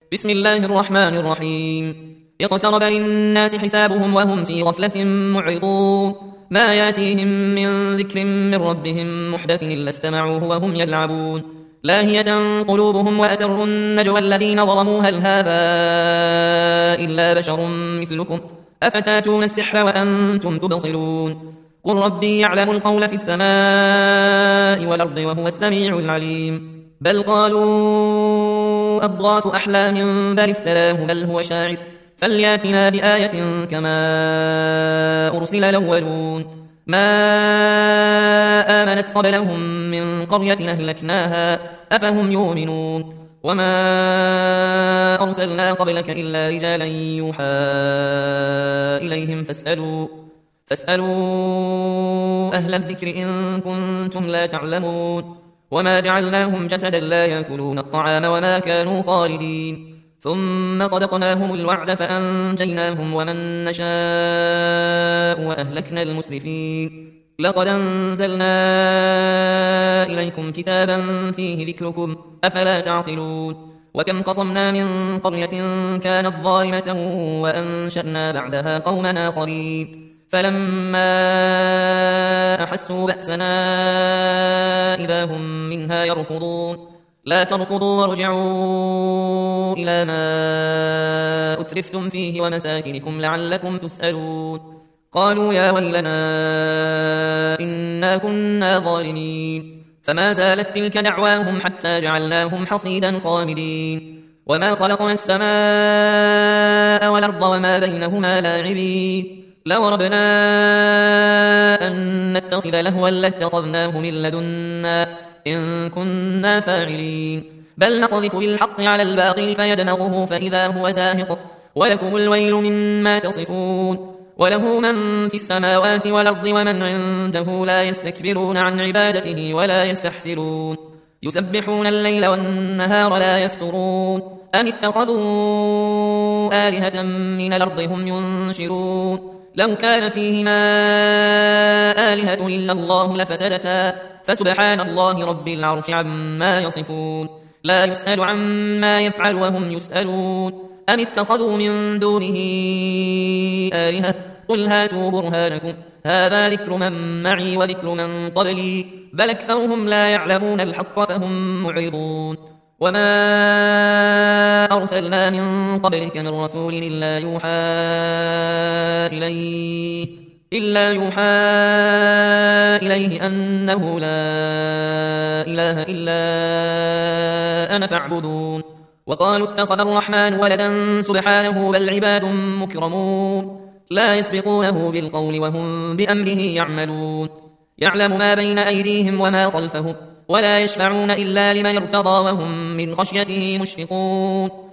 بسم الله الرحمن الرحيم. اقترب للناس حسابهم وهم في غفلة معرضون. ما ياتيهم من ذكر من ربهم محدث إلا استمعوه وهم يلعبون. لاهية قلوبهم وأسروا النجوى الذين ظلموا هل هذا إلا بشر مثلكم أفتاتون السحر وأنتم تبصرون. قل ربي يعلم القول في السماء والأرض وهو السميع العليم. بل قالوا أضغاث أحلام بل افتراه بل هو شاعر فلياتنا بآية كما أرسل الأولون. ما آمنت قبلهم من قرية أهلكناها أفهم يؤمنون. وما أرسلنا قبلك إلا رجالا يوحى إليهم فاسألوا أهل الذكر إن كنتم لا تعلمون. وما جعلناهم جسدا لا يأكلون الطعام وما كانوا خالدين. ثم صدقناهم الوعد فأنجيناهم ومن نشاء وأهلكنا المسرفين. لقد أنزلنا إليكم كتابا فيه ذكركم أفلا تعقلون. وكم قصمنا من قرية كانت ظالمة وأنشأنا بعدها قوما آخرين فلما أحسوا بأسنا إذا هم منها يركضون. لا تركضوا وارجعوا إلى ما أترفتم فيه ومساكنكم لعلكم تسألون. قالوا يا ويلنا إنا كنا ظالمين. فما زالت تلك دعواهم حتى جعلناهم حصيدا خامدين. وما خلقنا السماء والأرض وما بينهما لاعبين. لو ربنا أن نتخذ لهوا لاتخذناه من لدنا إن كنا فاعلين. بل نقذف بالحق على الباطل فيدمغه فإذا هو زاهق ولكم الويل مما تصفون. وله من في السماوات والأرض ومن عنده لا يستكبرون عن عبادته ولا يستحسرون. يسبحون الليل والنهار لا يفترون. أم اتخذوا آلهة من الأرض هم ينشرون. لو كان فيهما آلهة إلا الله لفسدتا فسبحان الله رب العرش عما يصفون. لا يسأل عما يفعل وهم يسألون. أم اتخذوا من دونه آلهة قل هاتوا برهانكم هذا ذكر من معي وذكر من قبلي بل أكثرهم لا يعلمون الحق فهم معرضون. وما أرسلنا من قبلك من رسول إلا يوحى إليه أنه لا إله إلا أنا فاعبدون. وقالوا اتخذ الرحمن ولدا سبحانه بل عباد مكرمون لا يسبقونه بالقول وهم بأمره يعملون. يعلم ما بين أيديهم وما خلفهم ولا يشفعون إلا لمن ارتضى وهم من خشيته مشفقون.